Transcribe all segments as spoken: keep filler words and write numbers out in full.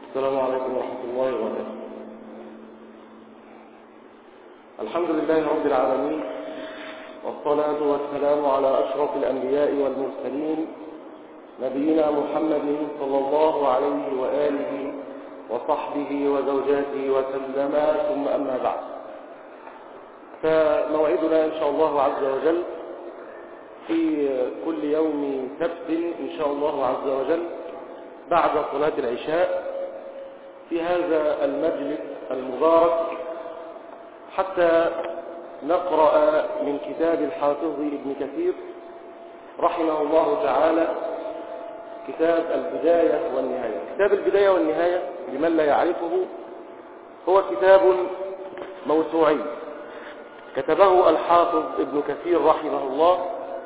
السلام عليكم ورحمة الله وبركاته. الحمد لله رب العالمين، والصلاة والسلام على أشرف الأنبياء والمرسلين نبينا محمد صلى الله عليه وآله وصحبه وزوجاته وسلم، ثم أما بعد، فموعدنا إن شاء الله عز وجل في كل يوم سبت إن شاء الله عز وجل بعد صلاة العشاء في هذا المجلس المبارك، حتى نقرأ من كتاب الحافظ ابن كثير رحمه الله تعالى كتاب البداية والنهاية. كتاب البداية والنهاية لمن لا يعرفه هو كتاب موسوعي كتبه الحافظ ابن كثير رحمه الله،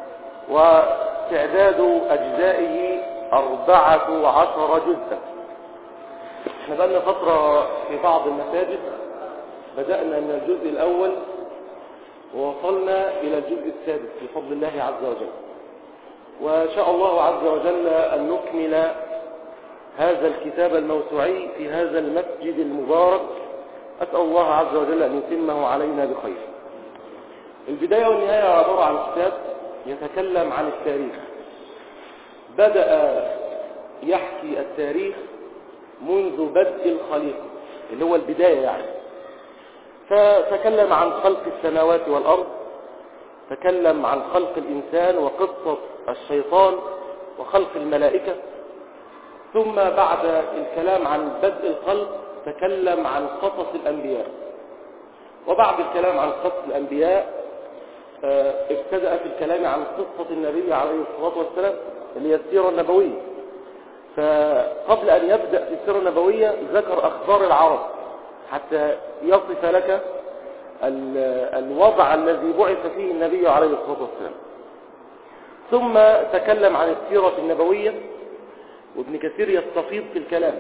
وتعداد أجزائه أربعة عشر جزءا. احنا بقالنا فترة في بعض المساجد بدأنا من الجزء الأول ووصلنا إلى الجزء السادس بفضل الله عز وجل، وشاء الله عز وجل أن نكمل هذا الكتاب الموسوعي في هذا المسجد المبارك. أسأل الله عز وجل أن يتمه علينا بخير. البداية والنهاية عبارة عن كتاب يتكلم عن التاريخ، بدأ يحكي التاريخ منذ بدء الخليقة اللي هو البداية يعني، فتكلم عن خلق السماوات والأرض، تكلم عن خلق الإنسان وقصة الشيطان وخلق الملائكة، ثم بعد الكلام عن بدء الخلق تكلم عن قصص الأنبياء، وبعد الكلام عن قصص الأنبياء ابتدأ في الكلام عن قصة النبي عليه الصلاة والسلام اللي هي السيرة النبوية. فقبل أن يبدأ في السيرة النبوية ذكر أخبار العرب حتى يصف لك الوضع الذي بعث فيه النبي عليه الصلاة والسلام، ثم تكلم عن السيرة النبوية، وابن كثير يستفيض في الكلام.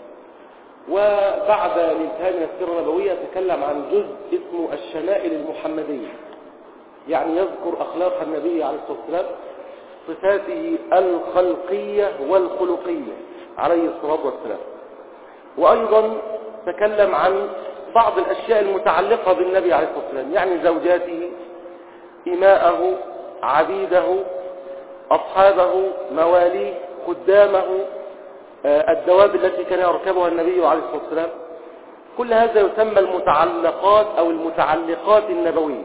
وبعد الانتهاء من السيرة النبوية تكلم عن جزء اسمه الشمائل المحمدية، يعني يذكر أخلاق النبي عليه الصلاة والسلام، صفاته الخلقية والخلقية عليه الصلاة والسلام. وأيضا تكلم عن بعض الأشياء المتعلقة بالنبي عليه الصلاة والسلام، يعني زوجاته، إماءه، عبيده، أصحابه، مواليه، خدامه، الدواب التي كان يركبها النبي عليه الصلاة والسلام. كل هذا يسمى المتعلقات أو المتعلقات النبوية.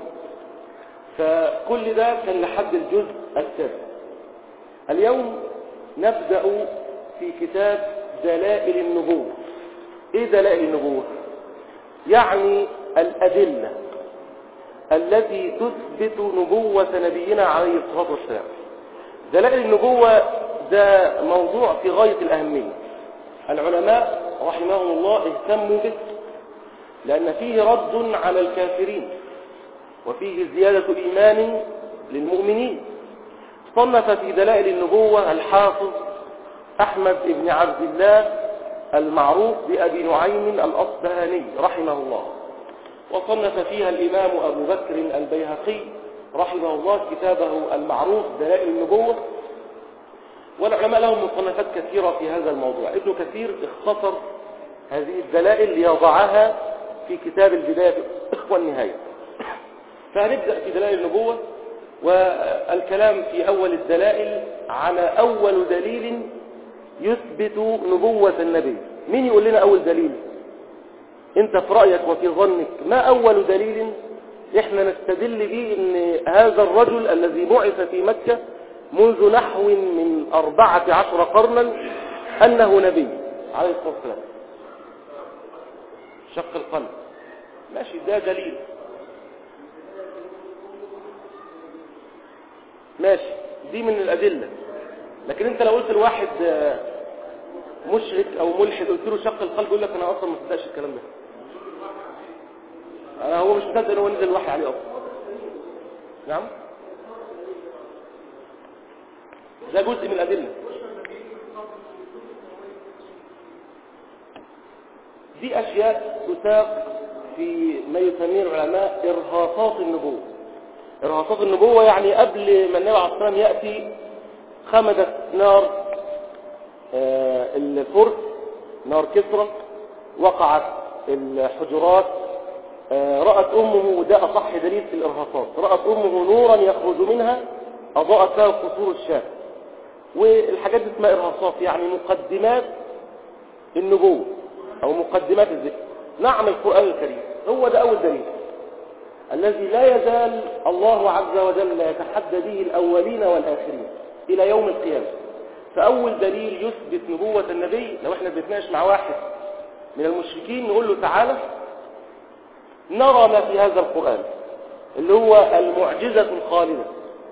فكل ده كان لحد الجزء السادس. اليوم نبدأ في كتاب دلائل النبوة. ايه دلائل النبوة؟ يعني الأدلة التي تثبت نبوة نبينا عليه الصلاة والسلام. دلائل النبوة ده موضوع في غاية الأهمية. العلماء رحمهم الله اهتموا به لأن فيه رد على الكافرين وفيه زيادة إيمان للمؤمنين. صنف في دلائل النبوة الحافظ أحمد بن عبد الله المعروف بأبي نعيم الأصبهاني رحمه الله، وصنف فيها الإمام أبو بكر البيهقي رحمه الله كتابه المعروف دلائل النبوة. والعلماء لهم مصنفات كثيرة في هذا الموضوع. ابن كثير اختصر هذه الدلائل ليضعها في كتاب البداية والنهاية. فهنبدأ في دلائل النبوة، والكلام في أول الدلائل على أول دليل يثبت نبوة النبي. مين يقول لنا أول دليل؟ انت في رأيك وفي ظنك ما أول دليل احنا نستدل به ان هذا الرجل الذي بعث في مكة منذ نحو من أربعة عشر قرنا أنه نبي عليه الصلاة والسلام؟ شق القلب، ماشي، ده دليل، ماشي، دي من الأدلة. لكن انت لو قلت لواحد مشرك او ملحد قلت له شق القلب يقول لك انا اصلا ما صدقش الكلام ده، انا هو مش مصدق ان هو نزل الوحي عليه اصلا. نعم، ده جزء من الأدلة. دي أشياء تساق في ما يسميه العلماء إرهاصات النبوة. إرهاصات النبوة يعني قبل ما النبي عليه الصلاة والسلام يأتي خمدت نار الفرس نار كسرى، وقعت الحجرات، رأت أمه، وده أصح دليل في الإرهاصات، رأت أمه نورا يخرج منها أضاءت له قصور الشام. والحاجات دي اسمها إرهاصات، يعني مقدمات النبوة أو مقدمات الذكر. نعم القرآن الكريم هو ده أول دليل الذي لا يزال الله عز وجل يتحدى به الأولين والآخرين إلى يوم القيامة. فأول دليل يثبت نبوة النبي، لو احنا بنتناقش مع واحد من المشركين نقول له تعالى نرى ما في هذا القرآن اللي هو المعجزة الخالدة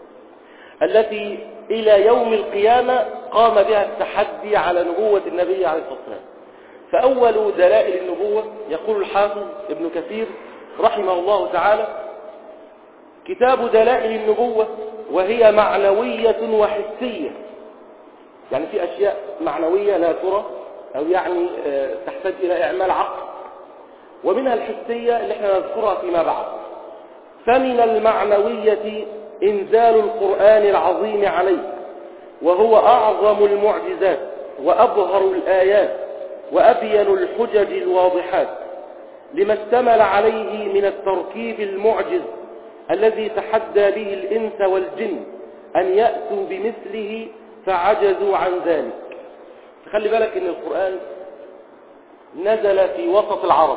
التي إلى يوم القيامة قام بها التحدي على نبوة النبي عليه الصلاة والسلام. فأول دلائل النبوة يقول الحافظ ابن كثير رحمه الله تعالى: كتاب دلائل النبوة وهي معنوية وحسية، يعني في أشياء معنوية لا ترى أو يعني تحتاج إلى إعمال عقل، ومنها الحسية اللي احنا نذكرها فيما بعد. فمن المعنوية إنزال القرآن العظيم عليه، وهو أعظم المعجزات وأظهر الآيات وأبين الحجج الواضحات، لما اشتمل عليه من التركيب المعجز الذي تحدى به الإنس والجن أن يأتوا بمثله فعجزوا عن ذلك. خلي بالك إن القرآن نزل في وسط العرب.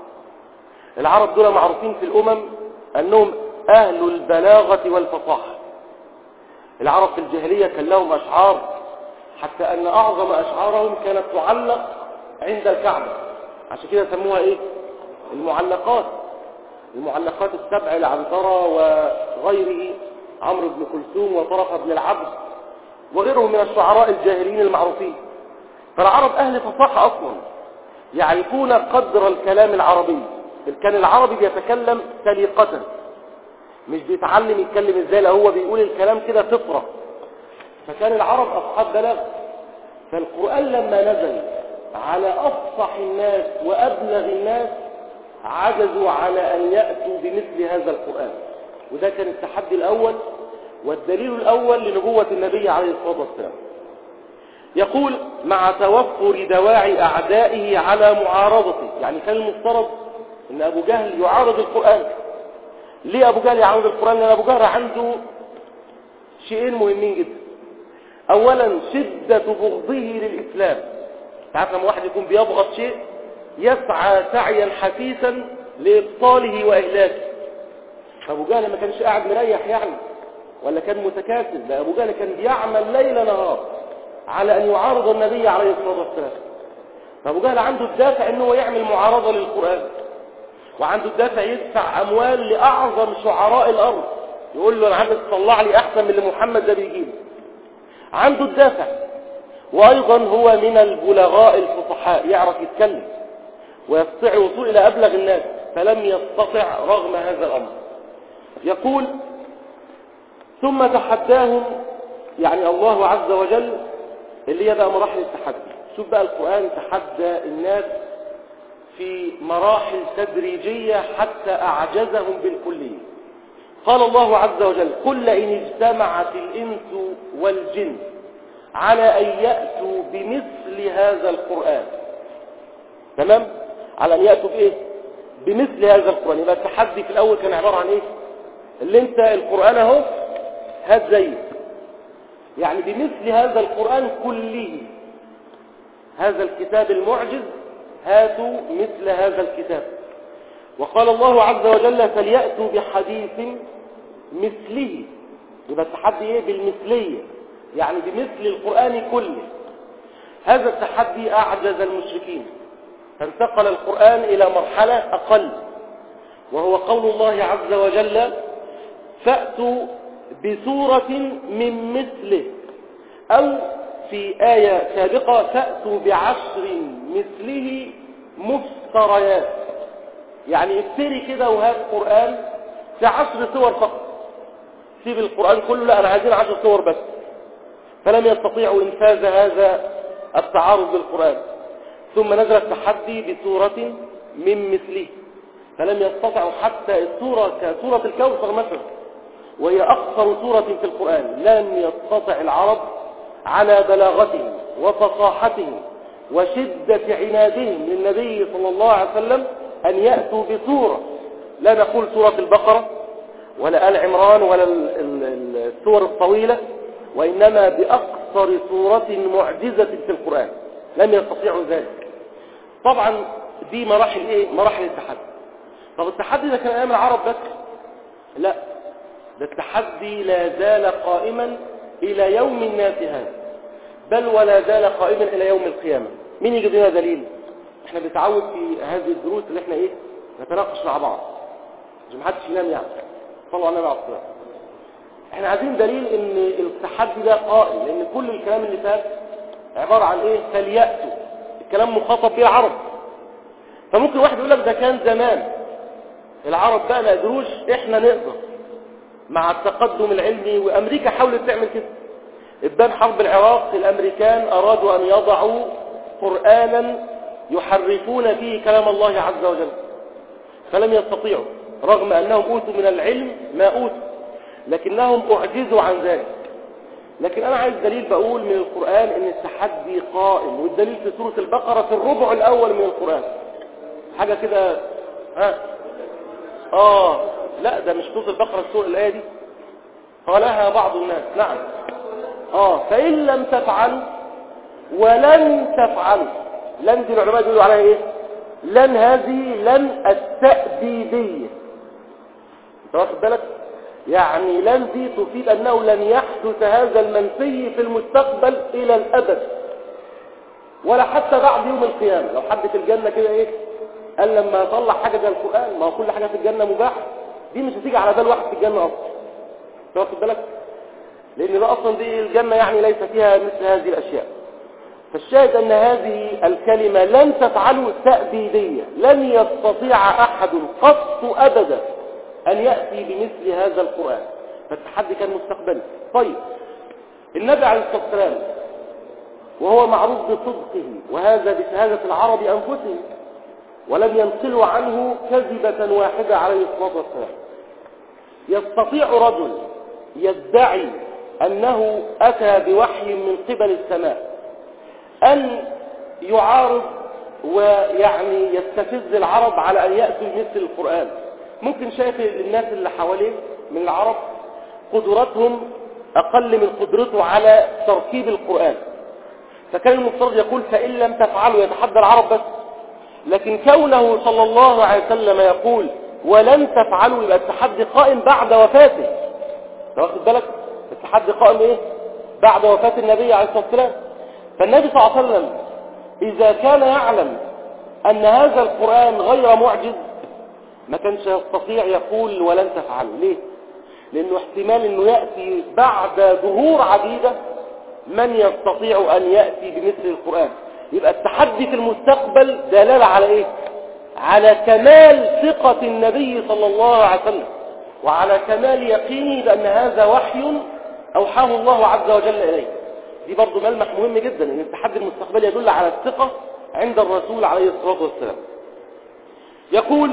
العرب دول معروفين في الأمم أنهم أهل البلاغة والفصاحة. العرب في الجاهلية كان لهم أشعار، حتى أن أعظم أشعارهم كانت تعلق عند الكعبة، عشان كده سموها إيه؟ المعلقات. المعلقات السبع العنترة وغيره، عمرو بن كلثوم وطرفة بن العبد وغيرهم من الشعراء الجاهليين المعروفين. فالعرب أهل فصاحة أصلا، يعرفون قدر الكلام العربي. كان العربي بيتكلم سليقة، مش بيتعلم يتكلم ازاي، لا هو بيقول الكلام كده فطرة. فكان العرب أصحاب بلاغة. فالقرآن لما نزل على أفصح الناس وأبلغ الناس عجزوا على أن يأتوا بمثل هذا القرآن، وده كان التحدي الأول والدليل الأول لنبوة النبي عليه الصلاة والسلام. يقول: مع توفر دواعي أعدائه على معارضته. يعني كان المفترض أن أبو جهل يعارض القرآن. ليه أبو جهل يعارض القرآن؟ لأن أبو جهل عنده شيئين مهمين جدا. أولا شدة بغضه للإسلام. تعرف لما واحد يكون بيبغض شيء يسعى سعيا حثيثا لإبطاله وإهلاكه. أبو جهل ما كانش قاعد مريح يعني ولا كان متكاسل، لا، أبو جهل كان بيعمل ليل نهار على أن يعارض النبي عليه الصلاة والسلام. فأبو جهل عنده الدافع أنه يعمل معارضة للقرآن، وعنده الدافع يدفع أموال لأعظم شعراء الأرض، يقول له أنا عايز تطلع لي أحسن من اللي محمد ده بيجيبه. عنده الدافع، وأيضا هو من البلغاء الفصحاء، يعرف يتكلم ويستطيع الوصول إلى أبلغ الناس، فلم يستطع رغم هذا الأمر. يقول: ثم تحداهم، يعني الله عز وجل اللي هي بقى مراحل التحدي. شوف بقى القرآن تحدى الناس في مراحل تدريجية حتى أعجزهم بالكلية. قال الله عز وجل: قل إن اجتمعت الإنس والجن على أن يأتوا بمثل هذا القرآن. تمام؟ على أن يأتوا بإيه؟ بمثل هذا القرآن. يبقى التحدي في الأول كان عبارة عن إيه؟ اللي انت القرآن اهو هات زيه، يعني بمثل هذا القرآن كله، هذا الكتاب المعجز هاتوا مثل هذا الكتاب. وقال الله عز وجل: فليأتوا بحديث مثله. يبقى التحدي ايه؟ بالمثلية، يعني بمثل القرآن كله. هذا التحدي أعجز المشركين، فانتقل القرآن إلى مرحلة أقل، وهو قول الله عز وجل: فأتوا بسورة من مثله، أو في آية سابقة: فأتوا بعشر مثله مفتريات. يعني افتري كده وهات قرآن في عشر سور فقط، سيب القرآن كله، لا أنا عايزين عشر سور بس. فلم يستطيعوا إنفاذ هذا التعارض بالقرآن. ثم نزل التحدي بسورة من مثله، فلم يستطيعوا حتى السورة كسورة الكوثر مثلا، وهي أقصر سورة في القرآن، لم يستطع العرب على بلاغتهم وفصاحتهم وشدة عنادهم للنبي صلى الله عليه وسلم أن يأتوا بسورة، لا نقول سورة البقرة ولا آل عمران ولا السور الطويلة، وإنما بأقصر سورة معجزة في القرآن، لم يستطيعوا ذلك. طبعا دي مراحل إيه؟ مراحل التحدي. طب التحدي ده كان أيام العرب بس؟ لا، ده التحدي لا زال قائما إلى يوم الناس هذا، بل ولا زال قائما إلى يوم القيامة. مين يجيب لنا دليل؟ احنا بنتعود في هذه الدروس اللي احنا ايه نتناقش مع بعض عشان محدش ينام يعني. صلوا على النبي عليه الصلاة. احنا عايزين دليل ان التحدي ده قائم، لان كل الكلام اللي فات عبارة عن ايه؟ فليأتوا. الكلام مخاطب به العرب. فممكن واحد يقول لك ده كان زمان العرب بقى ما قدروش، احنا نقدر مع التقدم العلمي، وامريكا حاولت تعمل كده. ابان حرب العراق الامريكان ارادوا ان يضعوا قرآنا يحرفون فيه كلام الله عز وجل، فلم يستطيعوا رغم انهم اوتوا من العلم ما اوتوا، لكنهم اعجزوا عن ذلك. لكن انا عايز دليل، بقول من القرآن ان التحدي قائم، والدليل في سورة البقرة في الربع الاول من القرآن. حاجة كده ها اه لا ده مش سورة البقرة، السورة الايه دي قالها بعض الناس. نعم اه فإن لم تفعلوا ولن تفعلوا. لن دي العلماء بيقولوا عليها ايه؟ لن هذه لن التأبيدية. انت واخد بالك؟ يعني لن دي تفيد انه لن يحدث هذا المنسي في المستقبل الى الابد، ولا حتى بعد يوم القيامة. لو حد في الجنة كده ايه قال لما يطلع حاجة زي القرآن، ما هو كل حاجة في الجنة مباحة، دي مش هتيجي على بال واحد في الجنة اصلا. انت واخد بالك؟ لان ده اصلا دي الجنة يعني ليس فيها مثل هذه الاشياء. فالشاهد ان هذه الكلمة لن تفعلوا تأبيدية، لن يستطيع احد قط ابدا ان يأتي بمثل هذا القرآن. فالتحدي كان مستقبلي. طيب النبي عليه الصلاة والسلام وهو معروف بصدقه، وهذا بشهادة العرب انفسهم، ولم ينقلوا عنه كذبة واحدة عليه الصلاة والسلام. يستطيع رجل يدعي انه اتى بوحي من قبل السماء أن يعارض ويعني يستفز العرب على أن يأتوا مثل القرآن؟ ممكن شايف الناس اللي حواليه من العرب قدرتهم أقل من قدرته على تركيب القرآن، فكان المفترض يقول فإن لم تفعلوا، يتحدى العرب بس. لكن كونه صلى الله عليه وسلم يقول ولن تفعلوا، يبقى التحدي قائم بعد وفاته. واخد بالك؟ التحدي قائم ايه؟ بعد وفاة النبي عليه الصلاة والسلام. فالنبي صلى الله عليه وسلم إذا كان يعلم أن هذا القرآن غير معجز ما كانش يستطيع يقول ولن تفعلوا. ليه؟ لأنه احتمال أنه يأتي بعد ظهور عديدة من يستطيع أن يأتي بمثل القرآن. يبقى التحدي في المستقبل دلالة على إيه؟ على كمال ثقة النبي صلى الله عليه وسلم، وعلى كمال يقينه بأن هذا وحي أوحاه الله عز وجل إليه. دي برضو ملمح مهم جدا، ان التحدي المستقبلي يدل على الثقة عند الرسول عليه الصلاة والسلام. يقول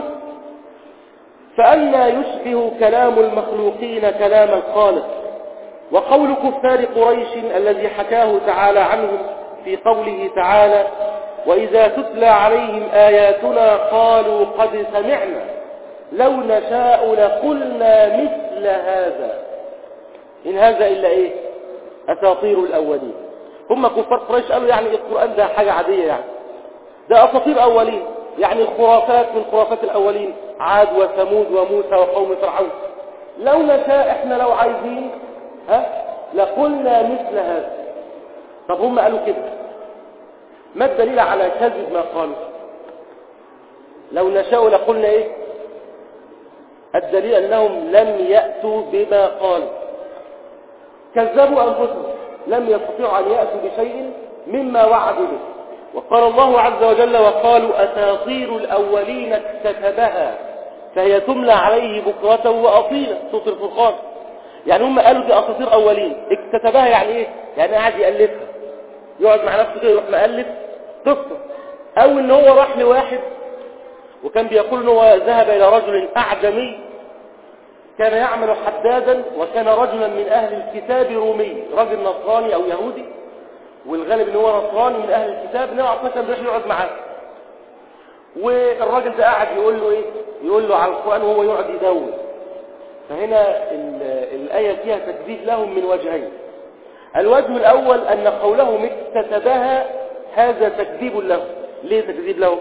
فأنى يشبه كلام المخلوقين كلام الخالق. وقول كفار قريش الذي حكاه تعالى عنهم في قوله تعالى وإذا تتلى عليهم آياتنا قالوا قد سمعنا لو نشاء لقلنا مثل هذا إن هذا إلا إيه؟ أساطير الأولين. هم كفار قريش قالوا يعني القرآن ده حاجة عادية، يعني ده أساطير أولين، يعني الخرافات من خرافات الأولين، عاد وثمود وموسى وقوم فرعون. لو نشاء احنا لو عايزين ها لقلنا مثل هذا. طب هم قالوا كده، ما الدليل على كذب ما قالوا؟ لو نشاء لقلنا ايه؟ الدليل أنهم لم يأتوا بما قالوا، كذبوا أنفسهم، لم يستطيعوا أن يأتوا بشيء مما وعدوا به. وقال الله عز وجل وقالوا أساطير الأولين اكتتبها فهي تملى عليه بكرة وأصيلا. سورة الفرقان. يعني هم قالوا دي أساطير أولين، اكتتبها يعني إيه؟ يعني قاعد يألفها، يقعد مع نفسه كده يروح مألف قصة. أو إن هو راح لواحد وكان بيقول إن هو ذهب إلى رجل أعجمي كان يعمل حدادا، وكان رجلا من أهل الكتاب رومي، رجل نصراني أو يهودي، والغالب ان هو نصراني من اهل الكتاب، النبي عليه الصلاه والسلام راح يقعد معاه، والراجل ده قاعد يقول له ايه؟ يقول له على القرآن وهو يقعد يدور. فهنا الآية فيها تكذيب لهم من وجهين. الوجه الأول أن قولهم اكتسبها هذا تكذيب لهم. ليه تكذيب لهم؟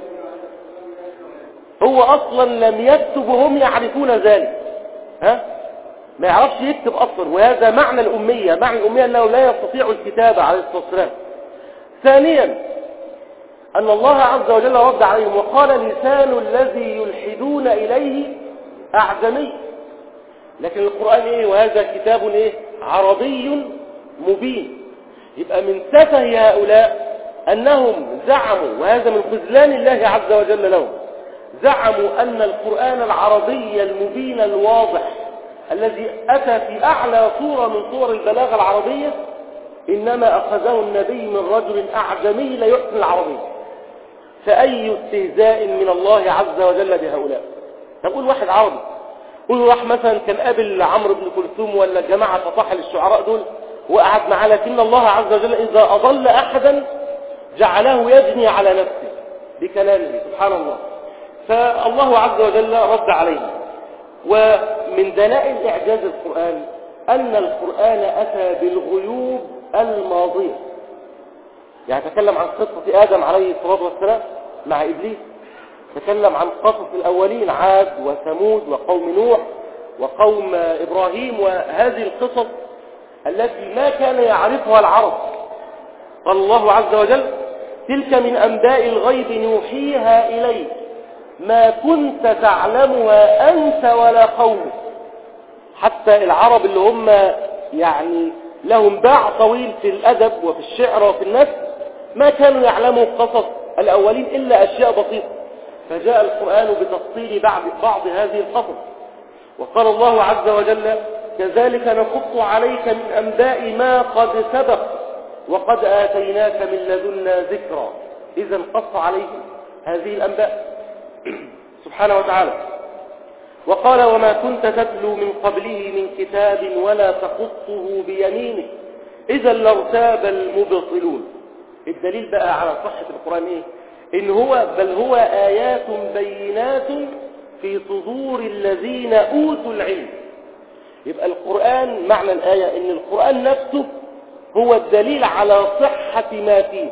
هو أصلا لم يكتب وهم يعرفون ذلك، ها؟ ما يعرفش يكتب أصلا، وهذا معنى الأمية. معنى الأمية أنه لا يستطيع الكتابة عليه الصلاة والسلام. ثانيا أن الله عز وجل رد عليهم وقال لسان الذي يلحدون إليه أعجمي، لكن القرآن إيه؟ وهذا كتاب إيه؟ عربي مبين. يبقى من سفه هؤلاء أنهم زعموا، وهذا من خذلان الله عز وجل لهم، زعموا أن القرآن العربي المبين الواضح الذي أتى في أعلى صورة من صور البلاغة العربية إنما أخذه النبي من رجل أعجمي لا يحسن العربية. فأي استهزاء من الله عز وجل بهؤلاء. تقول واحد عربي، قول راح مثلا كان قابل عمرو بن كلثوم ولا جماعة فطاحل الشعراء دول وقعد معاه، لكن الله عز وجل إذا أضل أحدا جعله يجني على نفسه بكلامه، سبحان الله. فالله عز وجل رد عليه. ومن دلائل إعجاز القرآن أن القرآن أتى بالغيوب الماضية. يعني تكلم عن قصة آدم عليه الصلاة والسلام مع إبليس، تكلم عن قصص الأولين عاد وثمود وقوم نوح وقوم إبراهيم، وهذه القصص التي ما كان يعرفها العرب. قال الله عز وجل: تلك من أنباء الغيب نوحيها إليك ما كنت تعلمها أنت ولا قومك. حتى العرب اللي هم يعني لهم باع طويل في الأدب وفي الشعر وفي النثر ما كانوا يعلموا قصص الأولين إلا أشياء بسيطة، فجاء القرآن بتفصيل بعض, بعض هذه القصص. وقال الله عز وجل: كذلك نقص عليك من أنباء ما قد سبق وقد آتيناك من لدنا ذكرا. إذا قص عليه هذه الأنباء سبحانه وتعالى. وقال: وما كنت تتلو من قبله من كتاب ولا تخصه بيمينك إذا لارتاب المبطلون. الدليل بقى على صحة القرآن إيه؟ إن هو بل هو آيات بينات في صدور الذين أوتوا العلم. يبقى القرآن معنى الآية إن القرآن نفسه هو الدليل على صحة ما فيه.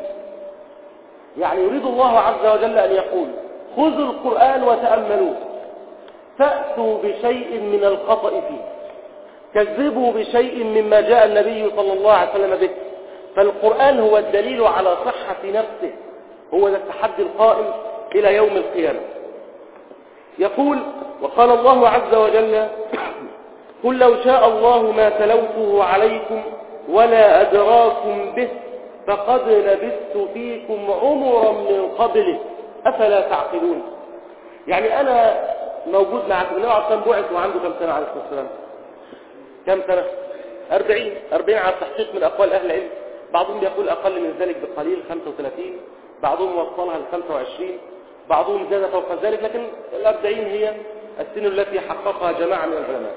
يعني يريد الله عز وجل أن يقول: خذوا القرآن وتأملوه، فأتوا بشيء من الخطأ فيه، كذبوا بشيء مما جاء النبي صلى الله عليه وسلم به. فالقرآن هو الدليل على صحة نفسه، هو التحدي القائم إلى يوم القيامة. يقول: وقال الله عز وجل: قل لو شاء الله ما تلوته عليكم ولا أدراكم به فقد لبثت فيكم عمرا من قبله أفلا تعقلون. يعني أنا موجود معكم، النبي عليه الصلاة والسلام بعث وعنده كم سنة عليه الصلاة والسلام؟ كم سنة؟ أربعين. أربعين على التحقيق من أقوال أهل العلم. بعضهم يقول أقل من ذلك بقليل، خمسة وثلاثين، بعضهم وصلها ل خمسة وعشرين، بعضهم زاد فوق ذلك، لكن الأربعين هي السن التي حققها جماعة من العلماء.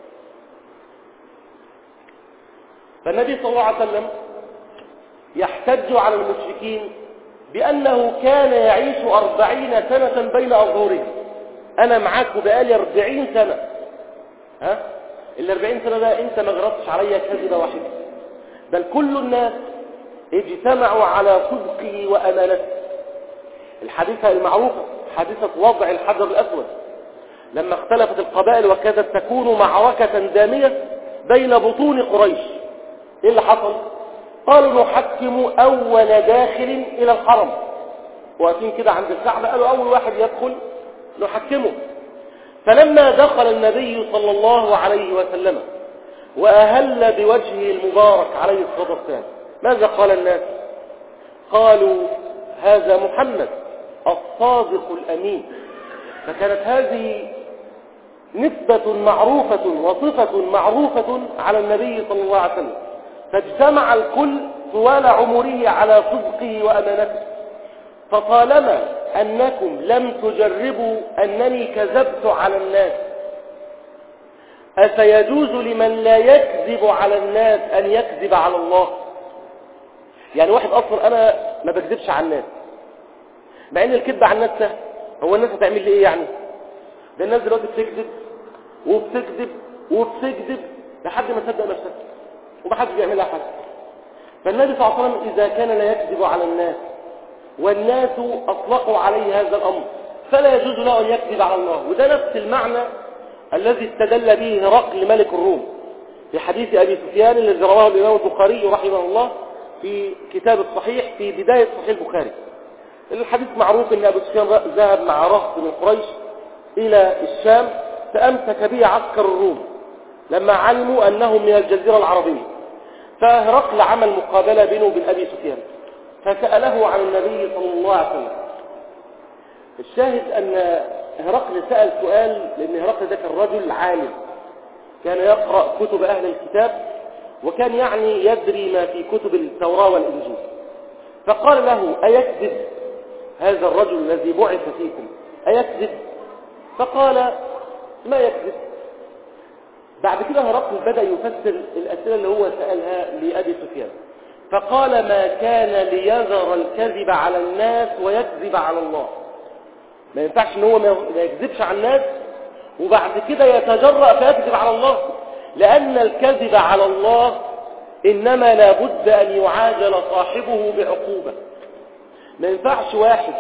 فالنبي صلى الله عليه وسلم يحتج على المشركين بأنه كان يعيش أربعين سنة بين أظهرهم. أنا معاك بقالي أربعين سنة، ها؟ الأربعين سنة ده أنت ما غرضتش عليا كذبة واحدة، بل كل الناس اجتمعوا على صدقه وأمانته. الحادثة المعروفة، حادثة وضع الحجر الأسود، لما اختلفت القبائل وكادت تكون معركة دامية بين بطون قريش، إيه اللي حصل؟ قالوا نحكم أول داخل إلى الحرم، واقفين كده عند الكعبة، قالوا أول واحد يدخل نحكمه. فلما دخل النبي صلى الله عليه وسلم وأهل بوجهه المبارك عليه الصلاة والسلام، ماذا قال الناس؟ قالوا هذا محمد الصادق الأمين. فكانت هذه نسبة معروفة وصفة معروفة على النبي صلى الله عليه وسلم، فاجتمع الكل طوال عمره على صدقه وأمانته. فطالما أنكم لم تجربوا أنني كذبت على الناس، أفيجوز لمن لا يكذب على الناس أن يكذب على الله؟ يعني واحد اصلا انا ما بكذبش على الناس، مع ان الكذب على الناس سهل. هو الناس هتعمل لي ايه يعني؟ ده الناس دلوقتي بتكذب وبتكذب وبتكذب لحد ما تصدق نفسها ومحدش بيعمل لها حاجه. فالنبي صلى الله عليه وسلم اذا كان لا يكذب على الناس والناس اطلقوا عليه هذا الامر فلا يجوز له ان يكذب على الله. وده نفس المعنى الذي استدل به هرقل ملك الروم في حديث ابي سفيان الذي رواه الامام البخاري رحمه الله في كتاب الصحيح في بدايه صحيح البخاري. الحديث معروف ان ابو سفيان ذهب مع رهط من قريش الى الشام فامسك به عسكر الروم لما علموا انهم من الجزيره العربيه. فهرقل عمل مقابله بينه وبين ابي سفيان فساله عن النبي صلى الله عليه وسلم. الشاهد ان هرقل سال سؤال، لان هرقل ده كان رجل عالم كان يقرا كتب اهل الكتاب وكان يعني يدري ما في كتب التوراه والانجيل. فقال له ايكذب هذا الرجل الذي بعث فيكم ايكذب؟ فقال ما يكذب. بعد كده هرقل بدأ يفسر الأسئلة اللي هو سألها لأبي سفيان فقال ما كان ليذر الكذب على الناس ويكذب على الله. ما ينفعش ان هو ما يكذبش على الناس وبعد كده يتجرأ فيكذب على الله، لأن الكذب على الله إنما لابد أن يعاجل صاحبه بعقوبة. ما ينفعش واحد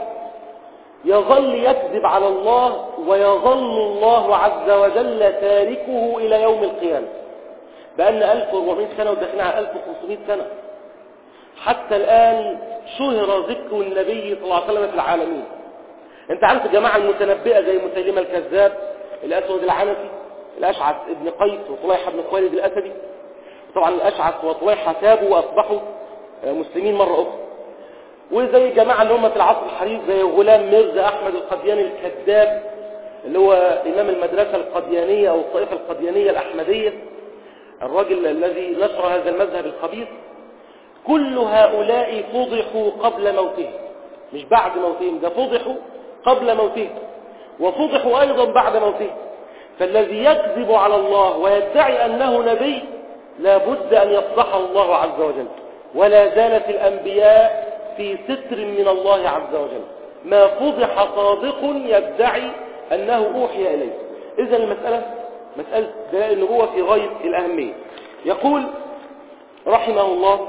يظل يكذب على الله ويظل الله عز وجل تاركه إلى يوم القيامة. بأن ألف وأربعمائة سنة وداخلين على ألف وخمسمائة سنة حتى الآن شهر ذكر النبي صلى الله عليه وسلم في العالمين. انت عارف الجماعة المتنبئة زي مسيلمة الكذاب، الأسود العنسي، الأشعث ابن قيس وطليحة بن خويلد الأسدي. طبعا الأشعث وطليحة تابوا وأصبحوا مسلمين مرة أخرى. وزي الجماعة اللي هم في العصر الحديث زي غلام ميرزا أحمد القدياني الكذاب اللي هو إمام المدرسة القديانية أو الطائفة القديانية الأحمدية، الراجل الذي نشر هذا المذهب الخبيث. كل هؤلاء فضحوا قبل موتهم، مش بعد موتهم، ده فضحوا قبل موتهم وفضحوا أيضا بعد موتهم. فالذي يكذب على الله ويدعي أنه نبي لابد أن يفضحه الله عز وجل. ولا زالت الأنبياء في ستر من الله عز وجل، ما فضح صادق يدعي أنه أوحي إليه. إذن المسألة مسألة دلائل النبوة في غاية الأهمية. يقول رحمه الله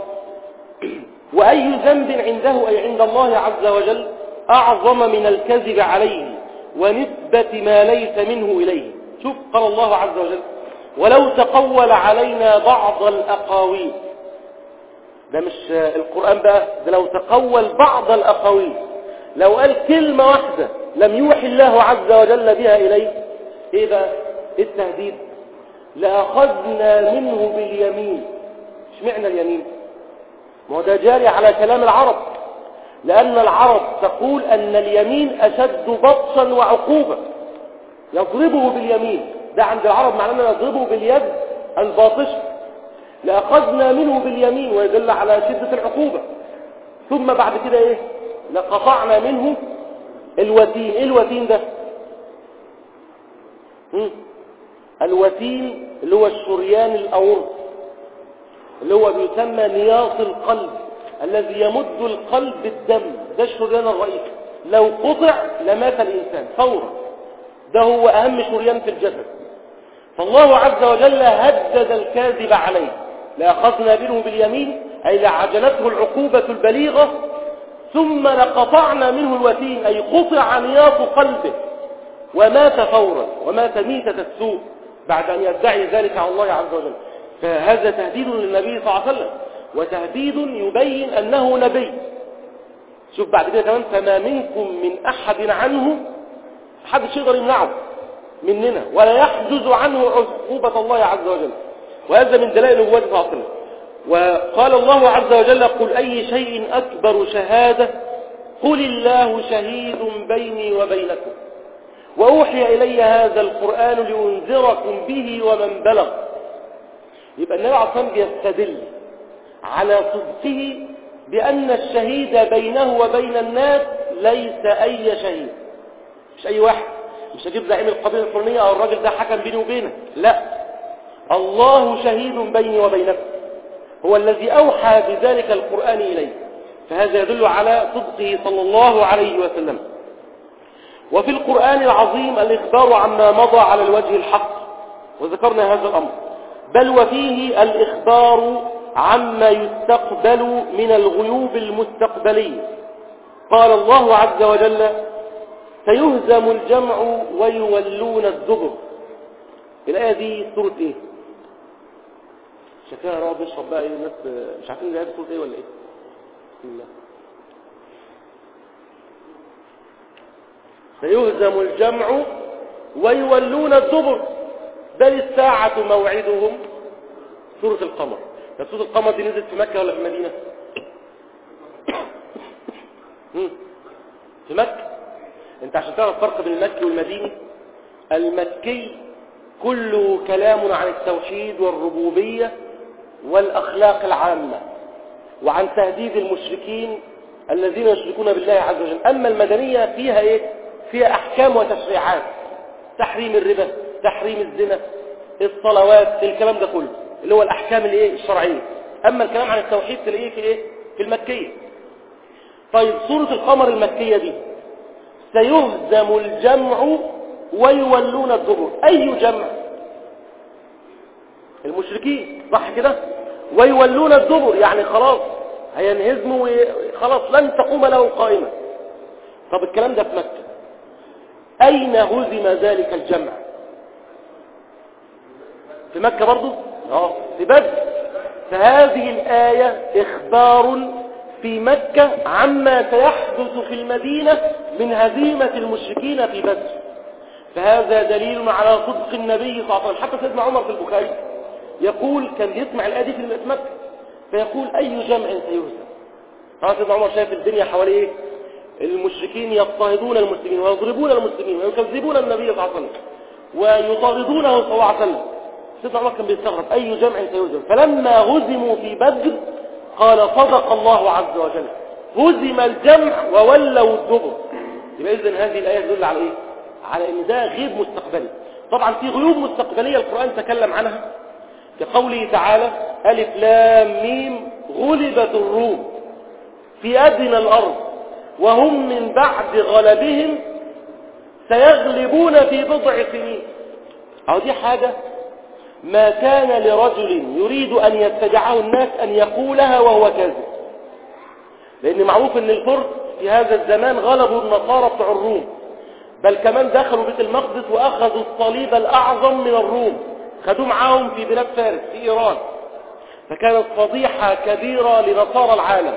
وأي ذنب عنده أي عند الله عز وجل أعظم من الكذب عليه ونسبة ما ليس منه إليه. شوف قال الله عز وجل ولو تقول علينا بعض الأقاويل. ده مش القرآن بقى، ده لو تقول بعض الأقاويل، لو قال كلمة واحدة لم يوحي الله عز وجل بها إليه. إيه بقى التهديد؟ لأخذنا منه باليمين. مش معنى اليمين؟ ما هو ده جاري على كلام العرب، لأن العرب تقول أن اليمين أشد بطشا وعقوبة. يضربه باليمين، ده عند العرب معناه يضربه باليد الباطشة. لأخذنا منه باليمين ويدل على شدة العقوبة. ثم بعد كده إيه؟ لقطعنا منه الوتين. إيه الوتين ده؟ هم؟ الوتين اللي هو الشريان الأورط اللي هو بيسمى نياط القلب الذي يمد القلب بالدم، ده الشريان الرئيسي. لو قطع لمات الإنسان فورا، ده هو أهم شريان في الجسد. فالله عز وجل هدد الكاذب عليه لأخذنا منه باليمين أي لعجلته العقوبة البليغة، ثم لقطعنا منه الوتين أي قطع نياط قلبه ومات فورا ومات ميتة السوء بعد أن يدعي ذلك على الله عز وجل. فهذا تهديد للنبي صلى الله عليه وسلم وتهديد يبين أنه نبي. شوف بعد كده كمان فما منكم من أحد عنه، محدش يقدر يمنعه مننا ولا يحجز عنه عقوبة الله عز وجل. وهذا من دلائل نبوته صلى الله عليه وسلم. وقال الله عز وجل قل أي شيء أكبر شهادة قل الله شهيد بيني وبينكم وأوحي إلي هذا القرآن لأنذركم به ومن بلغ. يبقى النبي عليه الصلاة والسلام بيستدل على صدقه بأن الشهيد بينه وبين الناس ليس أي شهيد، مش أي واحد، مش هجيب زعيم القبيلة الفلانية أو الراجل ده حكم بيني وبينك، لا، الله شهيد بيني وبينكم. هو الذي أوحى بذلك القرآن إليه، فهذا يدل على صدقه صلى الله عليه وسلم. وفي القرآن العظيم الإخبار عما مضى على الوجه الحق، وذكرنا هذا الأمر، بل وفيه الإخبار عما يستقبل من الغيوب المستقبلية. قال الله عز وجل: سيهزم الجمع ويولون الدبر. الآية دي سورة إيه؟ شكلها رابط يشرب بقى إيه الناس مش عارفين الآية دي سورة إيه ولا إيه؟ بسم الله. سيهزم الجمع ويولون الدبر بل الساعة موعدهم. سورة القمر. سورة القمر دي نزلت في مكة ولا في المدينة؟ في مكة. انت عشان تعرف الفرق بين المكي والمديني، المكي كله كلام عن التوحيد والربوبية والأخلاق العامة وعن تهديد المشركين الذين يشركون بالله عز وجل. أما المدنية فيها إيه؟ فيها أحكام وتشريعات، تحريم الربا، تحريم الزنا، الصلوات، الكلام ده كله اللي هو الأحكام اللي إيه؟ الشرعية. أما الكلام عن التوحيد تلاقيه في إيه؟ في المكية. طيب سورة القمر المكية دي سيهزم الجمع ويولون الدبر. أي جمع؟ المشركين، صح كده؟ ويولون الدبر يعني خلاص هينهزموا خلاص لن تقوم له قائمة. طب الكلام ده في مكة، أين هزم ذلك الجمع؟ في مكة برضو؟ اه في بدر. فهذه الآية إخبار في مكة عما سيحدث في المدينة من هزيمة المشركين في بدر. فهذا دليل على صدق النبي صلى الله عليه وسلم. حتى سيدنا عمر في البخاري يقول كان يسمع الآية دي في مكة فيقول: أي جمع سيهزم؟ طبعا سيدنا عمر شايف الدنيا حواليه المشركين يضطهدون المسلمين ويضربون المسلمين ويكذبون النبي صلى الله عليه وسلم ويطاردونه صلى الله عليه وسلم. سيدنا عمر كان بيستغرب أي جمع سيهزم. فلما هزموا في بدر قال: صدق الله عز وجل، هزم الجمع وولوا الدبر. يبقى إذن هذه الآية تدل على إيه؟ على إن ده غيب مستقبلي. طبعا في غيوب مستقبلية القرآن تكلم عنها كقوله تعالى: ألف لام ميم غلبت الروم في أدنى الأرض وهم من بعد غلبهم سيغلبون في بضع سنين. أو دي حاجة ما كان لرجل يريد أن يتبعه الناس أن يقولها وهو كاذب، لأن معروف أن الفرس في هذا الزمان غلبوا النصارى بتوع الروم، بل كمان دخلوا بيت المقدس وأخذوا الصليب الأعظم من الروم، خدوه معاهم في بلاد فارس في إيران. فكانت فضيحة كبيرة لنصارى العالم.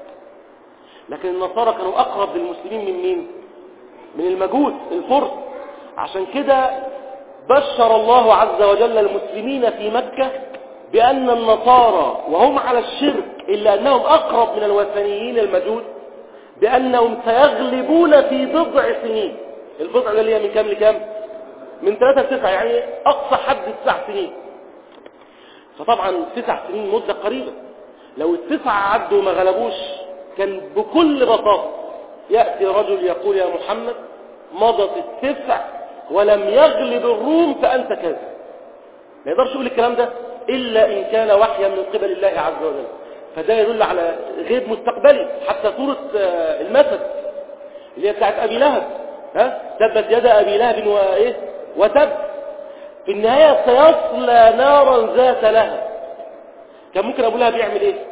لكن النصارى كانوا أقرب للمسلمين من مين؟ من المجوس الفرس. عشان كده بشر الله عز وجل المسلمين في مكة بأن النصارى وهم على الشرك إلا أنهم أقرب من الوثنيين المجوس بأنهم سيغلبون في بضع سنين. البضع اللي هي من كام لكام؟ من ثلاثة لتسعة، يعني أقصى حد تسع سنين. فطبعا تسع سنين مدة قريبة. لو التسعة عدوا ما غلبوش كان بكل بساطة يأتي رجل يقول: يا محمد مضت التسع ولم يغلب الروم فأنت كاذب. ما يقدرش يقول الكلام ده إلا إن كان وحيا من قبل الله عز وجل. فده يدل على غيب مستقبلي. حتى سورة المثل اللي هي بتاعت أبي لهب، ها تبت يد أبي لهب وإيه وتب، في النهاية سيصلى نارا ذات لهب. كان ممكن أبو لهب يعمل إيه؟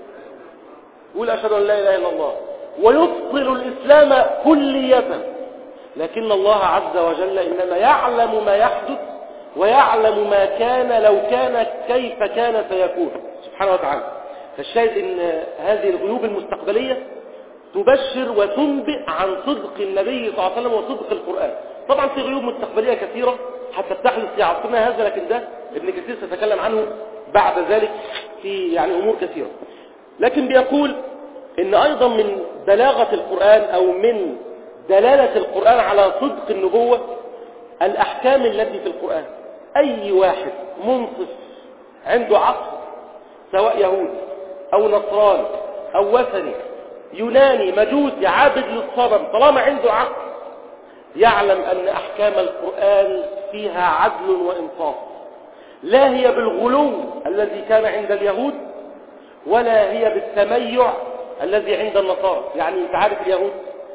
يقول: أشهد أن لا إله إلا الله، ويبطل الإسلام كلية. لكن الله عز وجل إنما يعلم ما يحدث ويعلم ما كان لو كان كيف كان سيكون سبحانه وتعالى. فالشاهد إن هذه الغيوب المستقبلية تبشر وتنبئ عن صدق النبي صلى الله عليه وسلم وصدق القرآن. طبعا في غيوب مستقبلية كثيرة حتى تحدث في عصرنا هذا، لكن ده ابن كثير سيتكلم عنه بعد ذلك في يعني أمور كثيرة. لكن بيقول إن أيضا من بلاغة القرآن أو من دلالة القرآن على صدق النبوة الأحكام التي في القرآن. أي واحد منصف عنده عقل، سواء يهودي أو نصراني أو وثني يوناني مجوسي عابد للصنم، طالما عنده عقل يعلم أن أحكام القرآن فيها عدل وإنصاف، لا هي بالغلو الذي كان عند اليهود ولا هي بالتميع الذي عند النصارى. يعني انت عارف اليهود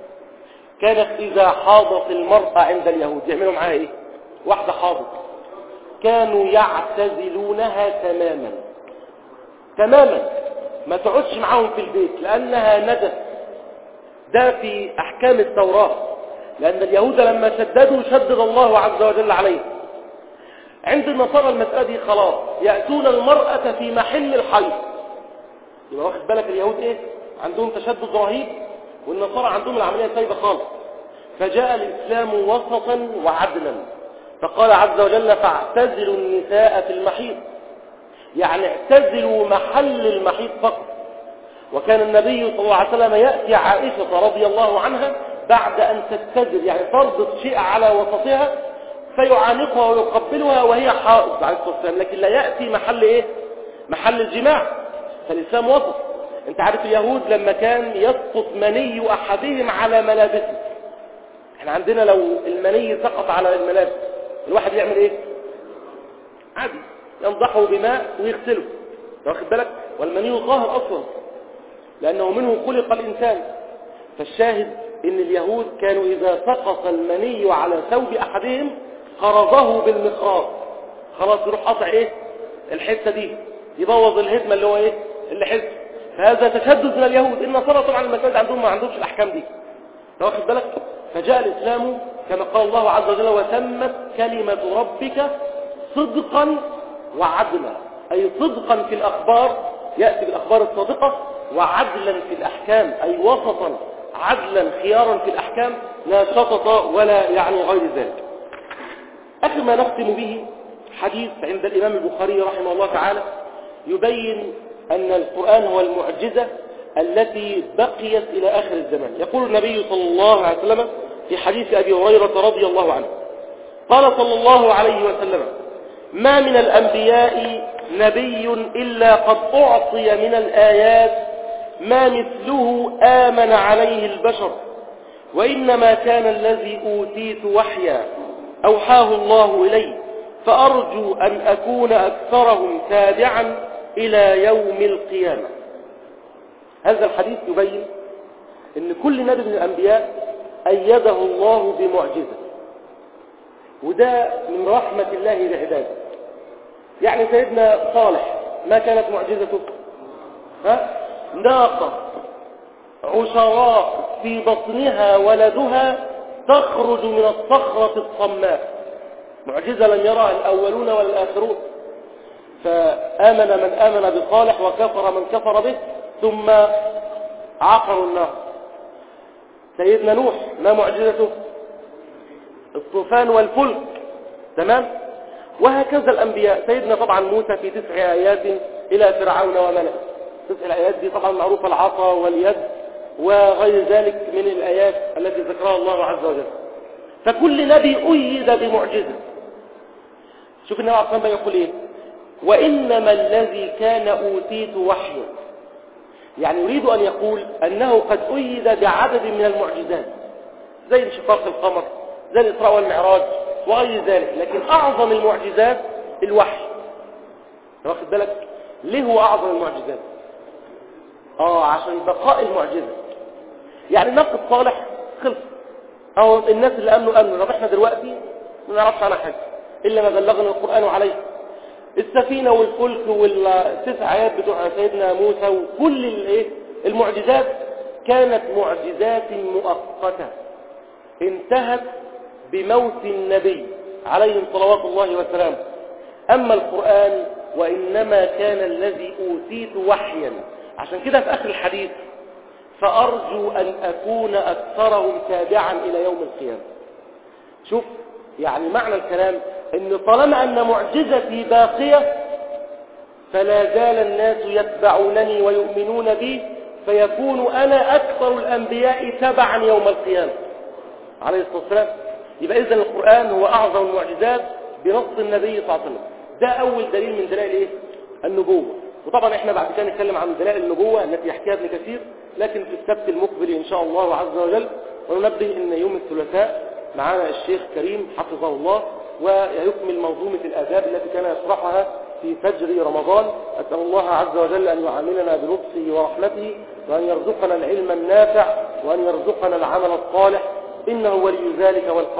كانت إذا حاضت المرأة عند اليهود يعملوا معها إيه؟ واحدة حاضت كانوا يعتزلونها تماما تماما، ما تقعدش معاهم في البيت لأنها ندس. ده في أحكام التوراة، لأن اليهود لما شددوا شدد الله عز وجل عليهم. عند النصارى المسألة دي خلاص، يأتون المرأة في محل الحيض. يبقى واخد بالك اليهود إيه؟ عندهم تشدد رهيب، والنصارى عندهم العملية سايبة خالص. فجاء الإسلام وسطا وعدلا، فقال عز وجل فاعتزلوا النساء في المحيض، يعني اعتزلوا محل المحيض فقط. وكان النبي صلى الله عليه وسلم يأتي عائشة رضي الله عنها بعد أن تتزل، يعني تربط شيء على وسطها فيعانقها ويقبلها وهي حائض عليه الصلاة والسلام، لكن لا يأتي محل إيه؟ محل الجماع. فالإسلام وسط. انت عارف اليهود لما كان يسقط مني أحدهم على ملابسه، احنا عندنا لو المني سقط على الملابس الواحد يعمل ايه؟ عادي ينضحه بماء ويغسله، واخد بالك؟ والمني طاهر اصلا لانه منه خلق الانسان. فالشاهد ان اليهود كانوا اذا سقط المني على ثوب احدهم خرجه بالمخراط، خلاص يروح قطع ايه؟ الحته دي، يبوظ الهدمه اللي هو ايه؟ اللي حس. فهذا تشدد من اليهود. النصارى طبعا المسائل عندهم ما عندهمش الاحكام دي، واخد بالك؟ فجاء الاسلام كما قال الله عز وجل وتمت كلمه ربك صدقا وعدلا، اي صدقا في الاخبار، ياتي بالاخبار الصادقه، وعدلا في الاحكام، اي وسطا عدلا خيارا في الاحكام، لا شطط ولا يعني غير ذلك. اخر ما نختم به حديث عند الامام البخاري رحمه الله تعالى يبين أن القرآن هو المعجزة التي بقيت إلى آخر الزمان. يقول النبي صلى الله عليه وسلم في حديث أبي هريرة رضي الله عنه قال صلى الله عليه وسلم ما من الأنبياء نبي إلا قد أعطي من الآيات ما مثله آمن عليه البشر، وإنما كان الذي أوتيت وحيا أوحاه الله إلي، فأرجو أن أكون أكثرهم تابعا إلى يوم القيامة. هذا الحديث يبين أن كل نبي من الأنبياء أيده الله بمعجزة، وده من رحمة الله بعباده. يعني سيدنا صالح ما كانت معجزته؟ ها؟ ناقة عشراء في بطنها ولدها تخرج من الصخرة الصماء، معجزة لم يرها الأولون ولا الآخرون. فآمن من آمن بصالح وكفر من كفر به، ثم عقروا النار. سيدنا نوح ما معجزته؟ الطوفان والفلك، تمام؟ وهكذا الأنبياء. سيدنا طبعا موسى في تسع آيات إلى فرعون وملئه، تسع الآيات دي طبعا معروفة، العصا واليد وغير ذلك من الآيات التي ذكرها الله عز وجل. فكل نبي أيد بمعجزة. شوف النبي عليه الصلاة والسلام يقول إيه؟ وإنما الذي كان أوتيت وحيا، يعني يريد أن يقول أنه قد أيد بعدد من المعجزات زي انشقاق القمر، زي الإسراء والمعراج وغير ذلك، لكن أعظم المعجزات الوحي. واخد بالك؟ ليه هو أعظم المعجزات؟ آه عشان بقاء المعجزة. يعني ناقة صالح خلص، أو الناس اللي أمنوا أمنوا، طب إحنا دلوقتي ما نعرفش عنها حاجة إلا ما بلغنا القرآن عليه. السفينة والفلك والتسع آيات بتوع سيدنا موسى وكل الايه المعجزات كانت معجزات مؤقتة انتهت بموت النبي عليه صلوات الله وسلامه. أما القرآن وإنما كان الذي أوتيت وحيا، عشان كده في آخر الحديث فأرجو أن أكون أكثرهم تابعا إلى يوم القيامة. شوف يعني معنى الكلام ان طالما ان معجزتي باقية فلا زال الناس يتبعونني ويؤمنون بي، فيكون انا اكثر الانبياء تبعا يوم القيامة عليه الصلاة والسلام. يبقى اذن القرآن هو اعظم المعجزات بنص النبي صلى الله عليه وسلم. ده اول دليل من دلائل ايه؟ النبوة. وطبعا احنا بعد كده نتكلم عن دلائل النبوة التي يحكيها ابن كثير، لكن في السبت المقبل ان شاء الله عز وجل. وننبه ان يوم الثلاثاء معنا الشيخ كريم حفظه الله ويكمل منظومة الآداب التي كان يشرحها في فجر رمضان. أسأل الله عز وجل أن يعاملنا بلطفه ورحمته، وأن يرزقنا العلم النافع، وأن يرزقنا العمل الصالح، إنه ولي ذلك والقادر